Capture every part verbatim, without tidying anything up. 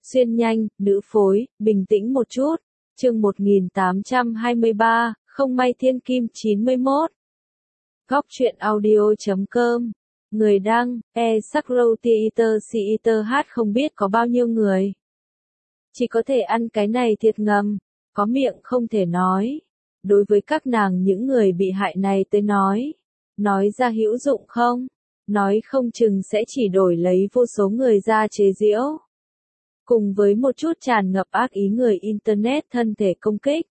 Xuyên nhanh, nữ phối, bình tĩnh một chút. Chương một nghìn tám trăm hai mươi ba, không may thiên kim chín mươi mốt. Góc truyện audio chấm com. Người đăng, e Sakro Theater Theater hát không biết có bao nhiêu người. Chỉ có thể ăn cái này thiệt ngầm, có miệng không thể nói. Đối với các nàng những người bị hại này tới nói. Nói ra hữu dụng không? Nói không chừng sẽ chỉ đổi lấy vô số người ra chế giễu. Cùng với một chút tràn ngập ác ý người Internet thân thể công kích.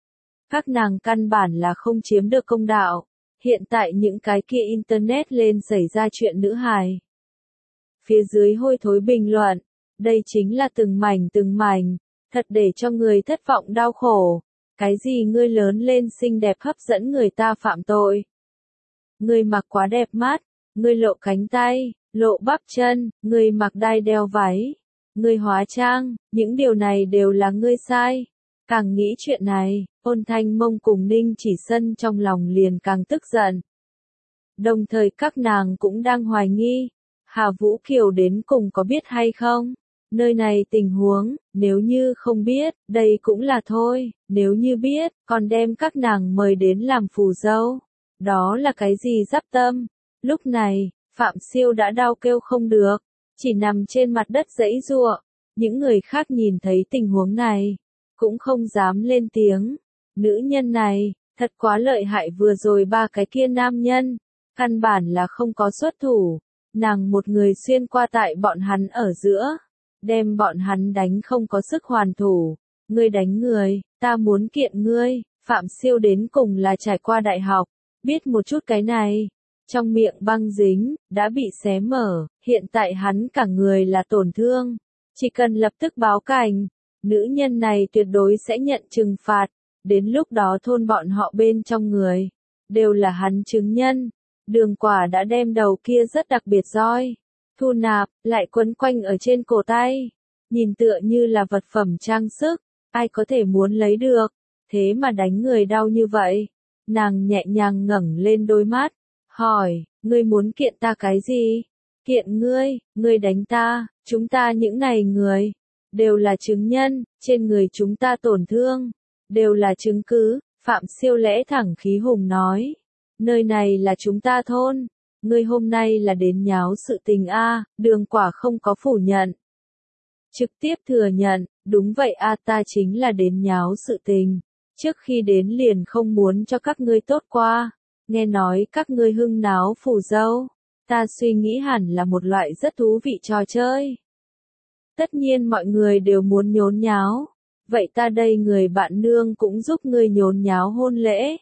Các nàng căn bản là không chiếm được công đạo. Hiện tại những cái kia Internet lên xảy ra chuyện nữ hài. Phía dưới hôi thối bình luận. Đây chính là từng mảnh từng mảnh. Thật để cho người thất vọng đau khổ. Cái gì ngươi lớn lên xinh đẹp hấp dẫn người ta phạm tội. Ngươi mặc quá đẹp mắt. Ngươi lộ cánh tay, lộ bắp chân, ngươi mặc đai đeo váy. Ngươi hóa trang, những điều này đều là ngươi sai. Càng nghĩ chuyện này, Ôn Thanh Mông cùng Ninh Chỉ Sân trong lòng liền càng tức giận. Đồng thời các nàng cũng đang hoài nghi, Hà Vũ Kiều đến cùng có biết hay không? Nơi này tình huống, nếu như không biết, đây cũng là thôi, nếu như biết, còn đem các nàng mời đến làm phù dâu. Đó là cái gì giáp tâm? Lúc này, Phạm Siêu đã đau kêu không được. Chỉ nằm trên mặt đất giãy giụa. Những người khác nhìn thấy tình huống này, cũng không dám lên tiếng. Nữ nhân này, thật quá lợi hại, vừa rồi ba cái kia nam nhân, căn bản là không có xuất thủ. Nàng một người xuyên qua tại bọn hắn ở giữa, đem bọn hắn đánh không có sức hoàn thủ. Ngươi đánh người, ta muốn kiện ngươi. Phạm Siêu đến cùng là trải qua đại học, biết một chút cái này. Trong miệng băng dính, đã bị xé mở, hiện tại hắn cả người là tổn thương. Chỉ cần lập tức báo cảnh, nữ nhân này tuyệt đối sẽ nhận trừng phạt. Đến lúc đó thôn bọn họ bên trong người, đều là hắn chứng nhân. Đường Quả đã đem đầu kia rất đặc biệt roi, thu nạp, lại quấn quanh ở trên cổ tay. Nhìn tựa như là vật phẩm trang sức, ai có thể muốn lấy được, thế mà đánh người đau như vậy. Nàng nhẹ nhàng ngẩng lên đôi mắt. Hỏi, ngươi muốn kiện ta cái gì? Kiện ngươi, ngươi đánh ta, chúng ta những này người, đều là chứng nhân, trên người chúng ta tổn thương, đều là chứng cứ. Phạm Siêu lẽ thẳng khí hùng nói, nơi này là chúng ta thôn, ngươi hôm nay là đến nháo sự tình a. Đường Quả không có phủ nhận, trực tiếp thừa nhận, đúng vậy a, ta chính là đến nháo sự tình, trước khi đến liền không muốn cho các ngươi tốt qua. Nghe nói các ngươi hưng náo phù dâu, ta suy nghĩ hẳn là một loại rất thú vị trò chơi. Tất nhiên mọi người đều muốn nhốn nháo, vậy ta đây người bạn nương cũng giúp ngươi nhốn nháo hôn lễ.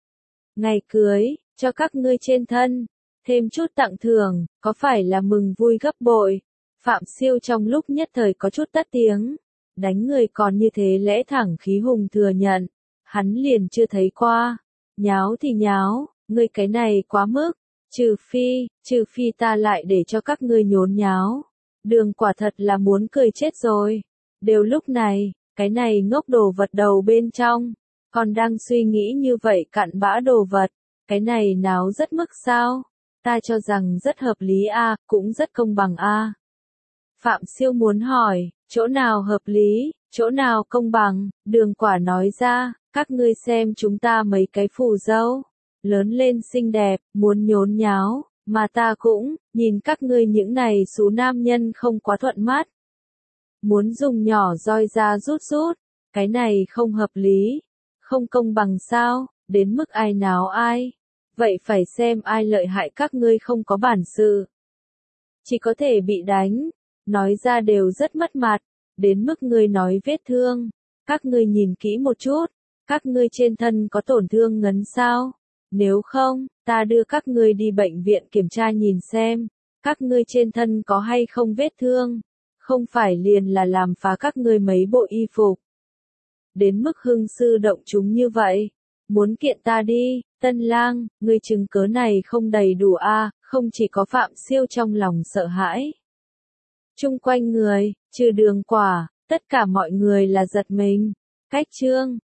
Ngày cưới, cho các ngươi trên thân, thêm chút tặng thưởng, có phải là mừng vui gấp bội? Phạm Siêu trong lúc nhất thời có chút tắt tiếng, đánh người còn như thế lẽ thẳng khí hùng thừa nhận, hắn liền chưa thấy qua. Nháo thì nháo. Ngươi cái này quá mức, trừ phi, trừ phi ta lại để cho các ngươi nhốn nháo. Đường Quả thật là muốn cười chết rồi. Đều lúc này, cái này ngốc đồ vật đầu bên trong, còn đang suy nghĩ như vậy cặn bã đồ vật, cái này náo rất mức sao? Ta cho rằng rất hợp lý a, cũng rất công bằng a. Phạm Siêu muốn hỏi, chỗ nào hợp lý, chỗ nào công bằng? Đường Quả nói ra, các ngươi xem chúng ta mấy cái phù dâu. Lớn lên xinh đẹp, muốn nhốn nháo, mà ta cũng, nhìn các ngươi những này số nam nhân không quá thuận mắt. Muốn dùng nhỏ roi ra rút rút, cái này không hợp lý, không công bằng sao, đến mức ai náo ai. Vậy phải xem ai lợi hại, các ngươi không có bản sự. Chỉ có thể bị đánh, nói ra đều rất mất mặt, đến mức ngươi nói vết thương. Các ngươi nhìn kỹ một chút, các ngươi trên thân có tổn thương ngấn sao? Nếu không, ta đưa các ngươi đi bệnh viện kiểm tra nhìn xem, các ngươi trên thân có hay không vết thương, không phải liền là làm phá các ngươi mấy bộ y phục. Đến mức hưng sư động chúng như vậy, muốn kiện ta đi, Tân Lang, ngươi chứng cớ này không đầy đủ a. Không chỉ có Phạm Siêu trong lòng sợ hãi. Chung quanh người, trừ Đường Quả, tất cả mọi người là giật mình. Cách chương,